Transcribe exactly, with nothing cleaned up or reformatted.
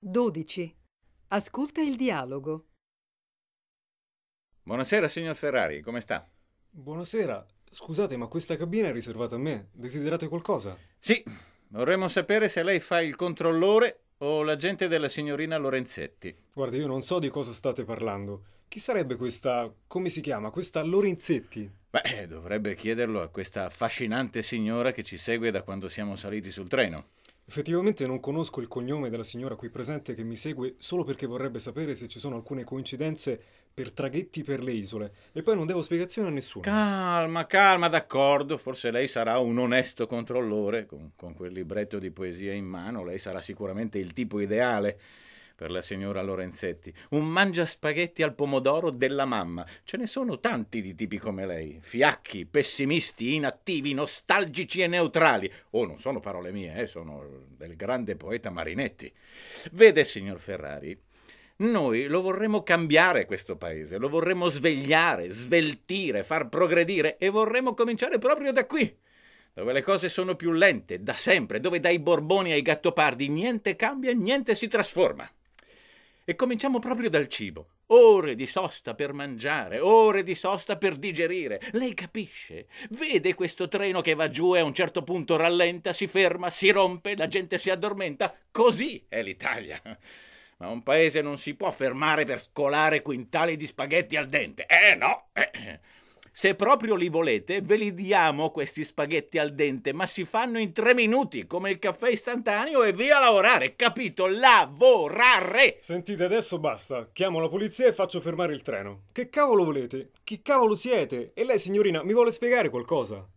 dodici. Ascolta il dialogo. Buonasera, signor Ferrari, come sta? Buonasera. Scusate, ma questa cabina è riservata a me. Desiderate qualcosa? Sì, vorremmo sapere se lei fa il controllore o l'agente della signorina Lorenzetti. Guardi, io non so di cosa state parlando. Chi sarebbe questa... come si chiama? Questa Lorenzetti? Beh, dovrebbe chiederlo a questa affascinante signora che ci segue da quando siamo saliti sul treno. Effettivamente non conosco il cognome della signora qui presente che mi segue solo perché vorrebbe sapere se ci sono alcune coincidenze per traghetti per le isole. E poi non devo spiegazioni a nessuno. Calma, calma, d'accordo. Forse lei sarà un onesto controllore. Con, con quel libretto di poesia in mano, lei sarà sicuramente il tipo ideale per la signora Lorenzetti. Un mangiaspaghetti al pomodoro della mamma. Ce ne sono tanti di tipi come lei. Fiacchi, pessimisti, inattivi, nostalgici e neutrali. Oh, non sono parole mie, eh, sono del grande poeta Marinetti. Vede, signor Ferrari, noi lo vorremmo cambiare questo paese, lo vorremmo svegliare, sveltire, far progredire e vorremmo cominciare proprio da qui, dove le cose sono più lente, da sempre, dove dai Borboni ai Gattopardi niente cambia e niente si trasforma. E cominciamo proprio dal cibo. Ore di sosta per mangiare, ore di sosta per digerire. Lei capisce? Vede questo treno che va giù e a un certo punto rallenta, si ferma, si rompe, la gente si addormenta. Così è l'Italia. Ma un paese non si può fermare per scolare quintali di spaghetti al dente. Eh no! Eh. Se proprio li volete, ve li diamo questi spaghetti al dente, ma si fanno in tre minuti, come il caffè istantaneo e via a lavorare, capito? Lavorare! Sentite, adesso basta. Chiamo la polizia e faccio fermare il treno. Che cavolo volete? Chi cavolo siete? E lei, signorina, mi vuole spiegare qualcosa?